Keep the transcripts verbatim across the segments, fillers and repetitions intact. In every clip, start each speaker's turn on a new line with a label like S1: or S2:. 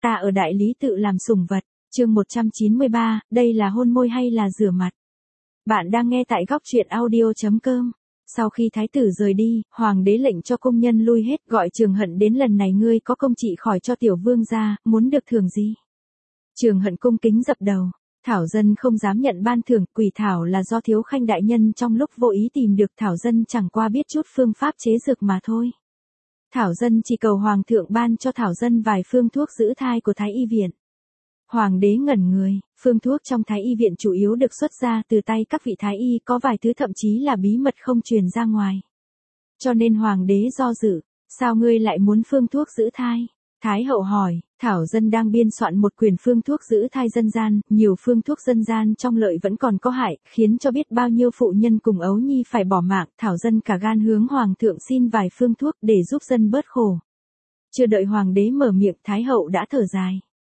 S1: ta ở đại lý tự làm sủng vật. Chương một trăm chín mươi ba, đây là hôn môi hay là rửa mặt? Bạn đang nghe tại góc truyện audio chấm com. Sau khi thái tử rời đi, hoàng đế lệnh cho công nhân lui hết, gọi Trường Hận đến, lần này ngươi có công trị khỏi cho tiểu vương gia, muốn được thưởng gì? Trường Hận cung kính dập đầu. Thảo dân không dám nhận ban thưởng, quỷ thảo là do Thiếu Khanh đại nhân trong lúc vô ý tìm được, thảo dân chẳng qua biết chút phương pháp chế dược mà thôi. Thảo dân chỉ cầu hoàng thượng ban cho thảo dân vài phương thuốc giữ thai của Thái y viện. Hoàng đế ngẩn người, phương thuốc trong Thái y viện chủ yếu được xuất ra từ tay các vị thái y, có vài thứ thậm chí là bí mật không truyền ra ngoài. Cho nên hoàng đế do dự, sao ngươi lại muốn phương thuốc giữ thai? Thái hậu hỏi, thảo dân đang biên soạn một quyển phương thuốc giữ thai dân gian, nhiều phương thuốc dân gian trong lợi vẫn còn có hại, khiến cho biết bao nhiêu phụ nhân cùng ấu nhi phải bỏ mạng, thảo dân cả gan hướng hoàng thượng xin vài phương thuốc để giúp dân bớt khổ. Chưa đợi hoàng đế mở miệng, thái hậu đã thở dài.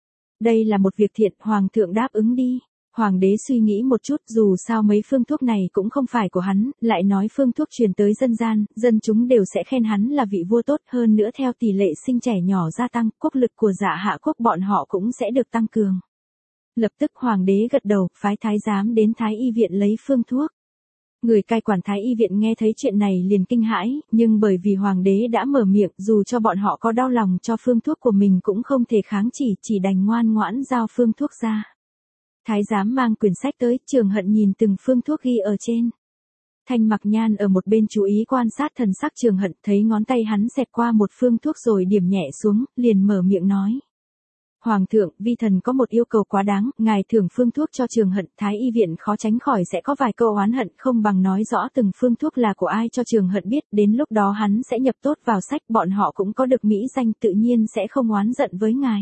S1: Đây là một việc thiện, hoàng thượng đáp ứng đi. Hoàng đế suy nghĩ một chút, dù sao mấy phương thuốc này cũng không phải của hắn, lại nói phương thuốc truyền tới dân gian, dân chúng đều sẽ khen hắn là vị vua tốt, hơn nữa theo tỷ lệ sinh trẻ nhỏ gia tăng, quốc lực của Dạ Hạ quốc bọn họ cũng sẽ được tăng cường. Lập tức hoàng đế gật đầu, phái thái giám đến Thái y viện lấy phương thuốc. Người cai quản Thái y viện nghe thấy chuyện này liền kinh hãi, nhưng bởi vì hoàng đế đã mở miệng, dù cho bọn họ có đau lòng cho phương thuốc của mình cũng không thể kháng chỉ, chỉ đành ngoan ngoãn giao phương thuốc ra. Thái giám mang quyển sách tới, Trường Hận nhìn từng phương thuốc ghi ở trên. Thanh Mặc Nhan ở một bên chú ý quan sát thần sắc Trường Hận, thấy ngón tay hắn xẹt qua một phương thuốc rồi điểm nhẹ xuống, liền mở miệng nói. Hoàng thượng, vi thần có một yêu cầu quá đáng, ngài thưởng phương thuốc cho Trường Hận, Thái y viện khó tránh khỏi sẽ có vài câu oán hận, không bằng nói rõ từng phương thuốc là của ai cho Trường Hận biết, đến lúc đó hắn sẽ nhập tốt vào sách, bọn họ cũng có được mỹ danh, tự nhiên sẽ không oán giận với ngài.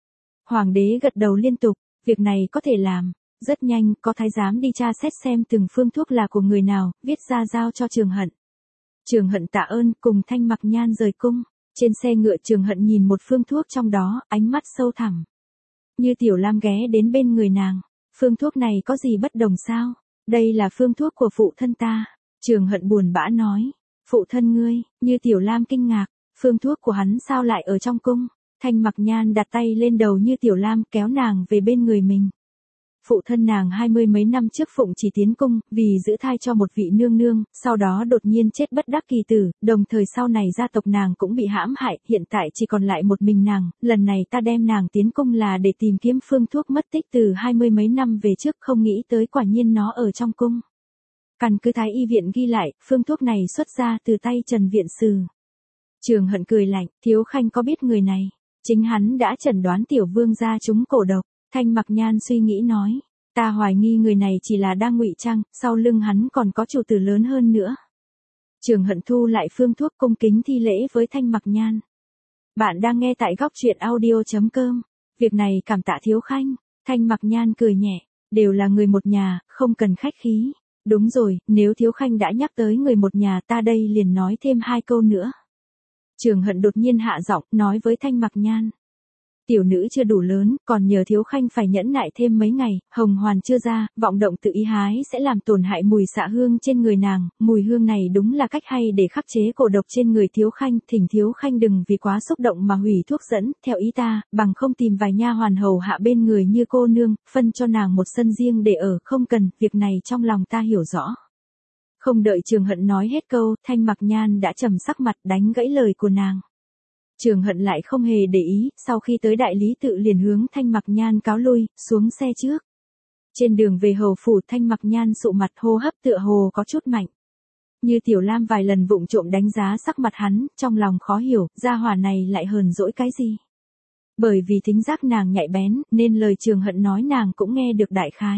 S1: Hoàng đế gật đầu liên tục, việc này có thể làm. Rất nhanh, có thái giám đi tra xét xem từng phương thuốc là của người nào, viết ra giao cho Trường Hận. Trường Hận tạ ơn, cùng Thanh Mặc Nhan rời cung. Trên xe ngựa Trường Hận nhìn một phương thuốc trong đó, ánh mắt sâu thẳm. Như Tiểu Lam ghé đến bên người nàng. Phương thuốc này có gì bất đồng sao? Đây là phương thuốc của phụ thân ta. Trường Hận buồn bã nói. Phụ thân ngươi? Như Tiểu Lam kinh ngạc. Phương thuốc của hắn sao lại ở trong cung? Thanh Mặc Nhan đặt tay lên đầu Như Tiểu Lam, kéo nàng về bên người mình. Phụ thân nàng hai mươi mấy năm trước phụng chỉ tiến cung, vì giữ thai cho một vị nương nương, sau đó đột nhiên chết bất đắc kỳ tử, đồng thời sau này gia tộc nàng cũng bị hãm hại, hiện tại chỉ còn lại một mình nàng, lần này ta đem nàng tiến cung là để tìm kiếm phương thuốc mất tích từ hai mươi mấy năm về trước, không nghĩ tới quả nhiên nó ở trong cung. Căn cứ Thái y viện ghi lại, phương thuốc này xuất ra từ tay Trần viện sử. Trường Hận cười lạnh, Thiếu Khanh có biết người này? Chính hắn đã chẩn đoán tiểu vương gia trúng cổ độc. Thanh Mặc Nhan suy nghĩ nói, ta hoài nghi người này chỉ là đang ngụy trang, sau lưng hắn còn có chủ tử lớn hơn nữa. Trường Hận thu lại phương thuốc, cung kính thi lễ với Thanh Mặc Nhan. Bạn đang nghe tại góc truyện audio chấm com. Việc này cảm tạ Thiếu Khanh. Thanh Mặc Nhan cười nhẹ, đều là người một nhà, không cần khách khí. Đúng rồi, nếu Thiếu Khanh đã nhắc tới người một nhà, ta đây liền nói thêm hai câu nữa. Trường Hận đột nhiên hạ giọng, nói với Thanh Mặc Nhan. Tiểu nữ chưa đủ lớn, còn nhờ Thiếu Khanh phải nhẫn nại thêm mấy ngày, hồng hoàn chưa ra, vọng động tự ý hái sẽ làm tổn hại mùi xạ hương trên người nàng, mùi hương này đúng là cách hay để khắc chế cổ độc trên người Thiếu Khanh, thỉnh Thiếu Khanh đừng vì quá xúc động mà hủy thuốc dẫn, theo ý ta, bằng không tìm vài nha hoàn hầu hạ bên người như cô nương, phân cho nàng một sân riêng để ở, không cần, việc này trong lòng ta hiểu rõ. Không đợi Trường Hận nói hết câu, Thanh Mặc Nhan đã trầm sắc mặt đánh gãy lời của nàng. Trường Hận lại không hề để ý, sau khi tới đại lý tự liền hướng Thanh Mặc Nhan cáo lui, xuống xe trước. Trên đường về hầu phủ, Thanh Mặc Nhan sụ mặt, hô hấp tựa hồ có chút mạnh. Như Tiểu Lam vài lần vụng trộm đánh giá sắc mặt hắn, trong lòng khó hiểu, gia hỏa này lại hờn dỗi cái gì. Bởi vì thính giác nàng nhạy bén, nên lời Trường Hận nói nàng cũng nghe được đại khái.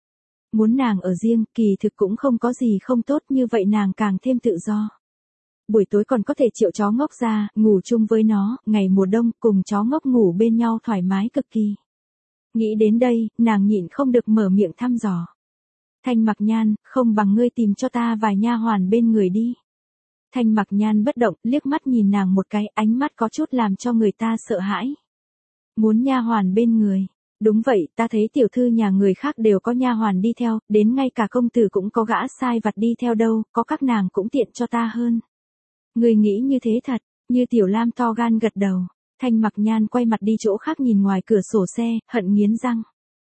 S1: Muốn nàng ở riêng, kỳ thực cũng không có gì không tốt, như vậy nàng càng thêm tự do. Buổi tối còn có thể triệu chó ngốc ra, ngủ chung với nó, ngày mùa đông cùng chó ngốc ngủ bên nhau thoải mái cực kỳ. Nghĩ đến đây, nàng nhịn không được mở miệng thăm dò. Thanh Mặc Nhan, không bằng ngươi tìm cho ta vài nha hoàn bên người đi. Thanh Mặc Nhan bất động, liếc mắt nhìn nàng một cái, ánh mắt có chút làm cho người ta sợ hãi. Muốn nha hoàn bên người. Đúng vậy, ta thấy tiểu thư nhà người khác đều có nha hoàn đi theo, đến ngay cả công tử cũng có gã sai vặt đi theo đâu, có các nàng cũng tiện cho ta hơn. Người nghĩ như thế thật, Như Tiểu Lam to gan gật đầu. Thanh Mặc Nhan quay mặt đi chỗ khác nhìn ngoài cửa sổ xe, hận nghiến răng.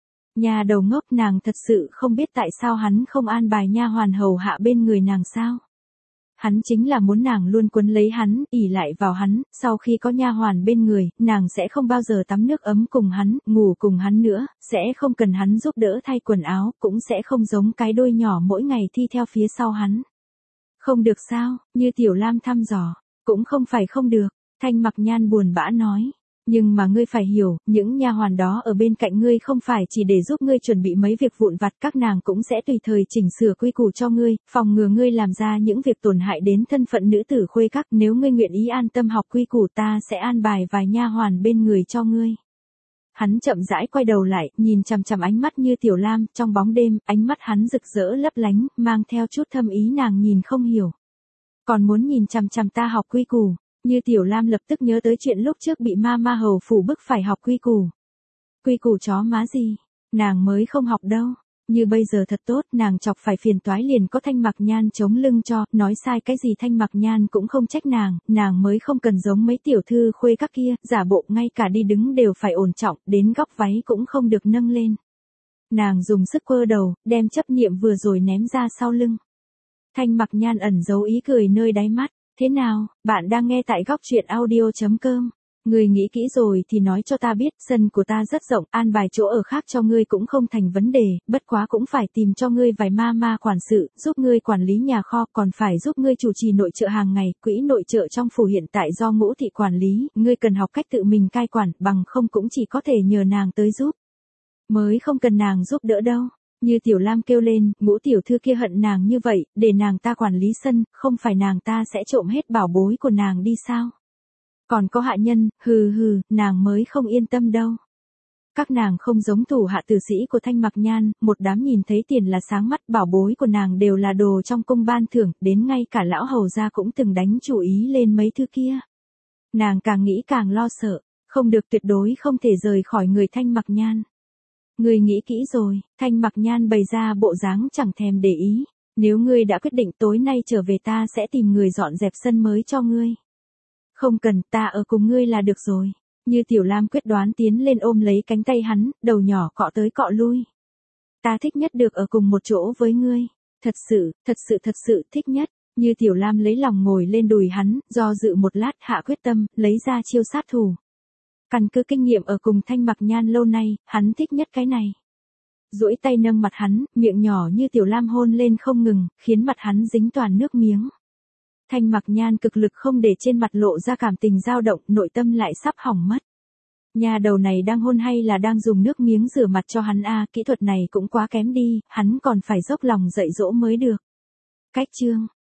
S1: Nhà đầu ngốc, nàng thật sự không biết tại sao hắn không an bài nha hoàn hầu hạ bên người nàng sao? Hắn chính là muốn nàng luôn quấn lấy hắn, ỉ lại vào hắn, sau khi có nha hoàn bên người, nàng sẽ không bao giờ tắm nước ấm cùng hắn, ngủ cùng hắn nữa, sẽ không cần hắn giúp đỡ thay quần áo, cũng sẽ không giống cái đôi nhỏ mỗi ngày thi theo phía sau hắn. Không được sao, như Tiểu Lam thăm dò, cũng không phải không được, Thanh Mặc Nhan buồn bã nói. Nhưng mà ngươi phải hiểu, những nha hoàn đó ở bên cạnh ngươi không phải chỉ để giúp ngươi chuẩn bị mấy việc vụn vặt, các nàng cũng sẽ tùy thời chỉnh sửa quy củ cho ngươi, phòng ngừa ngươi làm ra những việc tổn hại đến thân phận nữ tử khuê các. Nếu ngươi nguyện ý an tâm học quy củ, ta sẽ an bài vài nha hoàn bên người cho ngươi. Hắn chậm rãi quay đầu lại, nhìn chằm chằm ánh mắt như Tiểu Lam, trong bóng đêm, ánh mắt hắn rực rỡ lấp lánh, mang theo chút thâm ý nàng nhìn không hiểu. Còn muốn nhìn chằm chằm ta học quy củ. Như Tiểu Lam lập tức nhớ tới chuyện lúc trước bị ma ma hầu phủ bức phải học quy củ. Quy củ chó má gì, nàng mới không học đâu. Như bây giờ thật tốt, nàng chọc phải phiền toái liền có Thanh Mặc Nhan chống lưng cho, nói sai cái gì Thanh Mặc Nhan cũng không trách nàng, nàng mới không cần giống mấy tiểu thư khuê các kia, giả bộ ngay cả đi đứng đều phải ổn trọng, đến góc váy cũng không được nâng lên. Nàng dùng sức quơ đầu, đem chấp niệm vừa rồi ném ra sau lưng. Thanh Mặc Nhan ẩn giấu ý cười nơi đáy mắt. Thế nào, bạn đang nghe tại góc truyện audio.com. Ngươi nghĩ kỹ rồi thì nói cho ta biết, sân của ta rất rộng, an bài chỗ ở khác cho ngươi cũng không thành vấn đề, bất quá cũng phải tìm cho ngươi vài ma ma quản sự, giúp ngươi quản lý nhà kho, còn phải giúp ngươi chủ trì nội trợ hàng ngày, quỹ nội trợ trong phủ hiện tại do Ngũ thị quản lý, ngươi cần học cách tự mình cai quản, bằng không cũng chỉ có thể nhờ nàng tới giúp. Mới không cần nàng giúp đỡ đâu. Như Tiểu Lam kêu lên, Ngũ tiểu thư kia hận nàng như vậy, để nàng ta quản lý sân, không phải nàng ta sẽ trộm hết bảo bối của nàng đi sao? Còn có hạ nhân, hừ hừ, nàng mới không yên tâm đâu. Các nàng không giống thủ hạ tử sĩ của Thanh Mặc Nhan, một đám nhìn thấy tiền là sáng mắt, bảo bối của nàng đều là đồ trong cung ban thưởng, đến ngay cả lão hầu gia cũng từng đánh chủ ý lên mấy thứ kia. Nàng càng nghĩ càng lo sợ, không được, tuyệt đối không thể rời khỏi người Thanh Mặc Nhan. Ngươi nghĩ kỹ rồi, Thanh Mặc Nhan bày ra bộ dáng chẳng thèm để ý. Nếu ngươi đã quyết định tối nay trở về ta sẽ tìm người dọn dẹp sân mới cho ngươi. Không cần, ta ở cùng ngươi là được rồi. Như Tiểu Lam quyết đoán tiến lên ôm lấy cánh tay hắn, đầu nhỏ cọ tới cọ lui. Ta thích nhất được ở cùng một chỗ với ngươi. Thật sự, thật sự thật sự thích nhất. Như Tiểu Lam lấy lòng ngồi lên đùi hắn, do dự một lát hạ quyết tâm, lấy ra chiêu sát thủ. Căn cứ kinh nghiệm ở cùng Thanh Mặc Nhan lâu nay, hắn thích nhất cái này. Duỗi tay nâng mặt hắn, miệng nhỏ như Tiểu Lam hôn lên không ngừng, khiến mặt hắn dính toàn nước miếng. Thanh Mặc Nhan cực lực không để trên mặt lộ ra cảm tình dao động, nội tâm lại sắp hỏng mất. Nhà đầu này đang hôn hay là đang dùng nước miếng rửa mặt cho hắn a, kỹ thuật này cũng quá kém đi, hắn còn phải dốc lòng dạy dỗ mới được. Cách chương